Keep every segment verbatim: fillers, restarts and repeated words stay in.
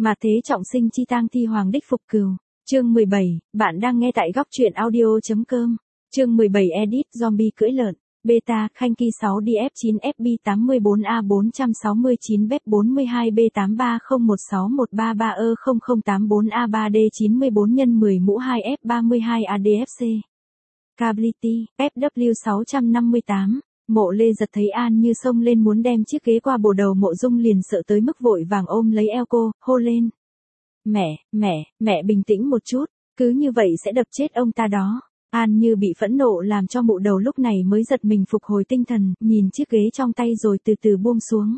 Mà thế trọng sinh chi tang thi hoàng đích phục cừu. Chương mười bảy, bạn đang nghe tại góc truyện audio chấm com. Chương mười bảy edit zombie cưỡi lợn. Beta, Khanh Ki sáu D F chín F B tám bốn A bốn sáu chín Web bốn hai B tám ba không một sáu một ba ba E không không tám bốn A ba D chín bốn nhân mười mũ hai F ba hai A D F C. Cability, F W sáu năm tám. Mộ Lê giật thấy An Như xông lên muốn đem chiếc ghế qua bổ đầu Mộ Dung liền sợ tới mức vội vàng ôm lấy eo cô, hô lên. Mẹ, mẹ, mẹ bình tĩnh một chút, cứ như vậy sẽ đập chết ông ta đó. An Như bị phẫn nộ làm cho mụ đầu lúc này mới giật mình phục hồi tinh thần, nhìn chiếc ghế trong tay rồi từ từ buông xuống.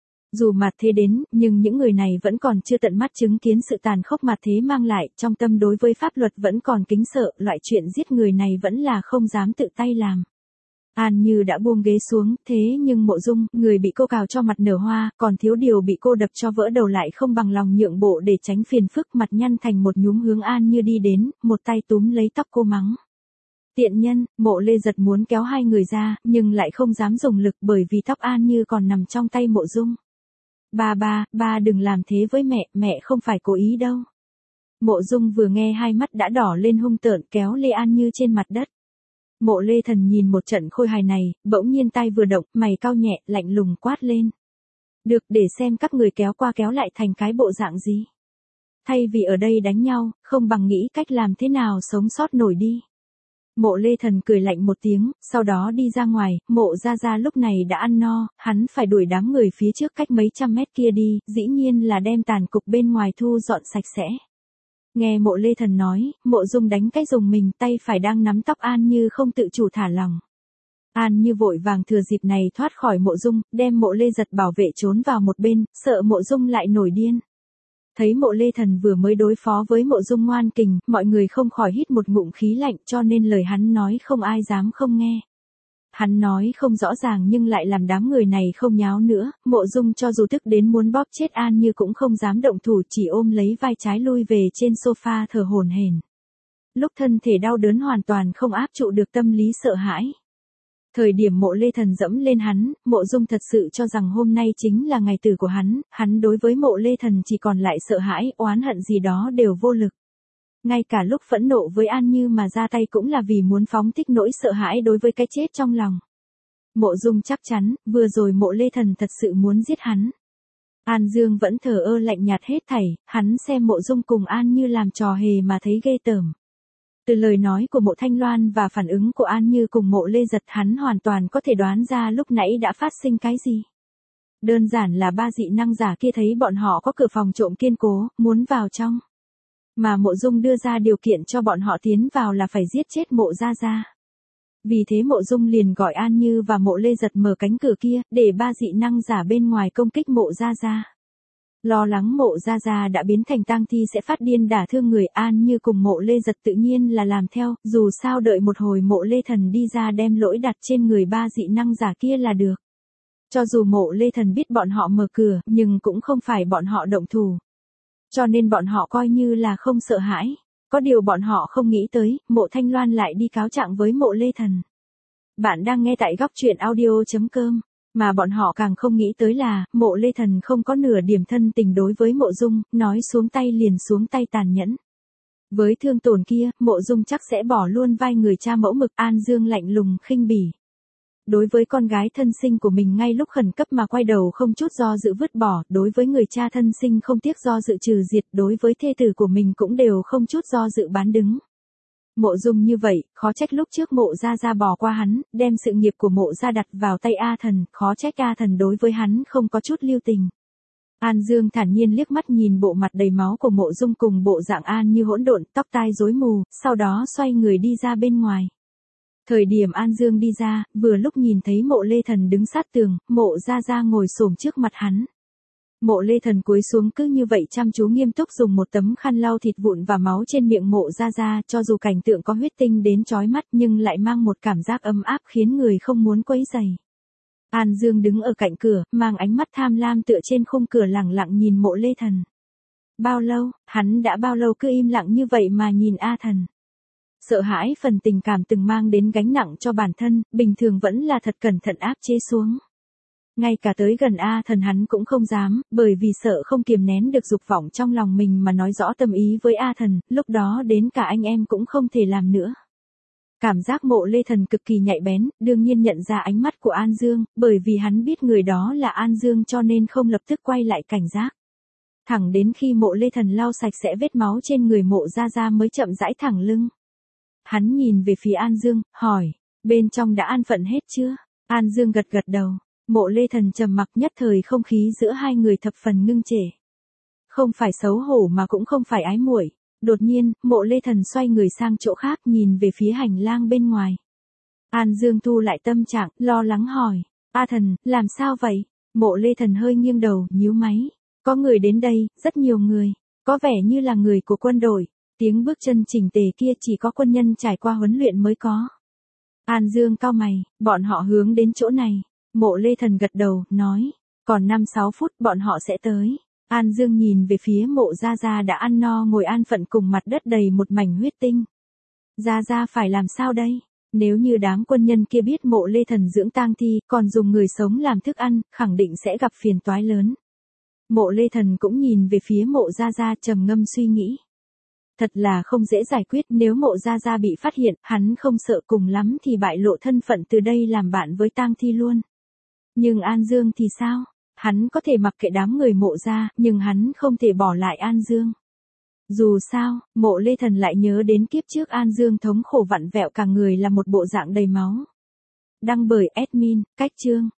Dù mặt thế đến, nhưng những người này vẫn còn chưa tận mắt chứng kiến sự tàn khốc mặt thế mang lại, trong tâm đối với pháp luật vẫn còn kính sợ, loại chuyện giết người này vẫn là không dám tự tay làm. An Như đã buông ghế xuống, thế nhưng Mộ Dung, người bị cô cào cho mặt nở hoa, còn thiếu điều bị cô đập cho vỡ đầu lại không bằng lòng nhượng bộ để tránh phiền phức, mặt nhăn thành một nhúm hướng An Như đi đến, một tay túm lấy tóc cô mắng. Tiện nhân. Mộ Lê giật muốn kéo hai người ra, nhưng lại không dám dùng lực bởi vì tóc An Như còn nằm trong tay Mộ Dung. Ba ba, ba đừng làm thế với mẹ, mẹ không phải cố ý đâu. Mộ Dung vừa nghe hai mắt đã đỏ lên hung tợn kéo Lê An Như trên mặt đất. Mộ Lê Thần nhìn một trận khôi hài này, bỗng nhiên tay vừa động, mày cau nhẹ, lạnh lùng quát lên. Được, để xem các người kéo qua kéo lại thành cái bộ dạng gì. Thay vì ở đây đánh nhau, không bằng nghĩ cách làm thế nào sống sót nổi đi. Mộ Lê Thần cười lạnh một tiếng, sau đó đi ra ngoài, Mộ Gia Gia lúc này đã ăn no, hắn phải đuổi đám người phía trước cách mấy trăm mét kia đi, dĩ nhiên là đem tàn cục bên ngoài thu dọn sạch sẽ. Nghe Mộ Lê Thần nói, Mộ Dung đánh cái dùng mình, tay phải đang nắm tóc An Như không tự chủ thả lòng. An Như vội vàng thừa dịp này thoát khỏi Mộ Dung, đem Mộ Lê giật bảo vệ trốn vào một bên, sợ Mộ Dung lại nổi điên. Thấy Mộ Lê Thần vừa mới đối phó với Mộ Dung ngoan kình, mọi người không khỏi hít một ngụm khí lạnh cho nên lời hắn nói không ai dám không nghe. Hắn nói không rõ ràng nhưng lại làm đám người này không nháo nữa, Mộ Dung cho dù tức đến muốn bóp chết An Như cũng không dám động thủ chỉ ôm lấy vai trái lui về trên sofa thở hổn hển. Lúc thân thể đau đớn hoàn toàn không áp trụ được tâm lý sợ hãi. Thời điểm Mộ Lê Thần dẫm lên hắn, Mộ Dung thật sự cho rằng hôm nay chính là ngày tử của hắn, hắn đối với Mộ Lê Thần chỉ còn lại sợ hãi, oán hận gì đó đều vô lực. Ngay cả lúc phẫn nộ với An Như mà ra tay cũng là vì muốn phóng thích nỗi sợ hãi đối với cái chết trong lòng. Mộ Dung chắc chắn, vừa rồi Mộ Lê Thần thật sự muốn giết hắn. An Dương vẫn thờ ơ lạnh nhạt hết thảy, hắn xem Mộ Dung cùng An Như làm trò hề mà thấy ghê tởm. Từ lời nói của Mộ Thanh Loan và phản ứng của An Như cùng Mộ Lê giật hắn hoàn toàn có thể đoán ra lúc nãy đã phát sinh cái gì. Đơn giản là ba dị năng giả kia thấy bọn họ có cửa phòng trộm kiên cố, muốn vào trong. Mà Mộ Dung đưa ra điều kiện cho bọn họ tiến vào là phải giết chết Mộ Gia Gia. Vì thế Mộ Dung liền gọi An Như và Mộ Lê giật mở cánh cửa kia, để ba dị năng giả bên ngoài công kích Mộ Gia Gia. Lo lắng Mộ Gia Gia đã biến thành tang thi sẽ phát điên đả thương người, An Như cùng Mộ Lê giật tự nhiên là làm theo, dù sao đợi một hồi Mộ Lê Thần đi ra đem lỗi đặt trên người ba dị năng giả kia là được. Cho dù Mộ Lê Thần biết bọn họ mở cửa, nhưng cũng không phải bọn họ động thủ. Cho nên bọn họ coi như là không sợ hãi. Có điều bọn họ không nghĩ tới, Mộ Thanh Loan lại đi cáo trạng với Mộ Lê Thần. Bạn đang nghe tại góc truyện audio chấm com. Mà bọn họ càng không nghĩ tới là, Mộ Lê Thần không có nửa điểm thân tình đối với Mộ Dung, nói xuống tay liền xuống tay tàn nhẫn. Với thương tổn kia, Mộ Dung chắc sẽ bỏ luôn vai người cha mẫu mực. An Dương lạnh lùng khinh bỉ. Đối với con gái thân sinh của mình ngay lúc khẩn cấp mà quay đầu không chút do dự vứt bỏ, đối với người cha thân sinh không tiếc do dự trừ diệt, đối với thê tử của mình cũng đều không chút do dự bán đứng. Mộ Dung như vậy, khó trách lúc trước Mộ Gia Gia bỏ qua hắn, đem sự nghiệp của Mộ Gia đặt vào tay A Thần, khó trách A Thần đối với hắn không có chút lưu tình. An Dương thản nhiên liếc mắt nhìn bộ mặt đầy máu của Mộ Dung cùng bộ dạng An Như hỗn độn, tóc tai rối mù, sau đó xoay người đi ra bên ngoài. Thời điểm An Dương đi ra, vừa lúc nhìn thấy Mộ Lê Thần đứng sát tường, Mộ Gia Gia ngồi xổm trước mặt hắn. Mộ Lê Thần cúi xuống cứ như vậy chăm chú nghiêm túc dùng một tấm khăn lau thịt vụn và máu trên miệng Mộ Gia Gia, cho dù cảnh tượng có huyết tinh đến chói mắt nhưng lại mang một cảm giác ấm áp khiến người không muốn quấy rầy. An Dương đứng ở cạnh cửa, mang ánh mắt tham lam tựa trên khung cửa lẳng lặng nhìn Mộ Lê Thần. Bao lâu, hắn đã bao lâu cứ im lặng như vậy mà nhìn A Thần. Sợ hãi phần tình cảm từng mang đến gánh nặng cho bản thân, bình thường vẫn là thật cẩn thận áp chế xuống. Ngay cả tới gần A Thần hắn cũng không dám, bởi vì sợ không kiềm nén được dục vọng trong lòng mình mà nói rõ tâm ý với A Thần, lúc đó đến cả anh em cũng không thể làm nữa. Cảm giác Mộ Lê Thần cực kỳ nhạy bén, đương nhiên nhận ra ánh mắt của An Dương, bởi vì hắn biết người đó là An Dương cho nên không lập tức quay lại cảnh giác. Thẳng đến khi Mộ Lê Thần lau sạch sẽ vết máu trên người Mộ Gia Gia mới chậm rãi thẳng lưng. Hắn nhìn về phía An Dương, hỏi, bên trong đã an phận hết chưa? An Dương gật gật đầu. Mộ Lê Thần trầm mặc, nhất thời không khí giữa hai người thập phần ngưng trệ. Không phải xấu hổ mà cũng không phải ái muội. Đột nhiên, Mộ Lê Thần xoay người sang chỗ khác nhìn về phía hành lang bên ngoài. An Dương thu lại tâm trạng, lo lắng hỏi, A Thần, làm sao vậy? Mộ Lê Thần hơi nghiêng đầu, nhíu máy. Có người đến đây, rất nhiều người. Có vẻ như là người của quân đội. Tiếng bước chân chỉnh tề kia chỉ có quân nhân trải qua huấn luyện mới có. An Dương cau mày, bọn họ hướng đến chỗ này. Mộ Lê Thần gật đầu, nói, còn năm sáu phút bọn họ sẽ tới. An Dương nhìn về phía Mộ Gia Gia đã ăn no ngồi an phận cùng mặt đất đầy một mảnh huyết tinh. Gia Gia phải làm sao đây? Nếu như đám quân nhân kia biết Mộ Lê Thần dưỡng tang thi, còn dùng người sống làm thức ăn, khẳng định sẽ gặp phiền toái lớn. Mộ Lê Thần cũng nhìn về phía Mộ Gia Gia trầm ngâm suy nghĩ. Thật là không dễ giải quyết, nếu Mộ Gia Gia bị phát hiện, hắn không sợ cùng lắm thì bại lộ thân phận từ đây làm bạn với tang thi luôn. Nhưng An Dương thì sao? Hắn có thể mặc kệ đám người Mộ Gia, nhưng hắn không thể bỏ lại An Dương. Dù sao, Mộ Lê Thần lại nhớ đến kiếp trước An Dương thống khổ vặn vẹo cả người là một bộ dạng đầy máu. Đăng bởi admin, Cách Chương.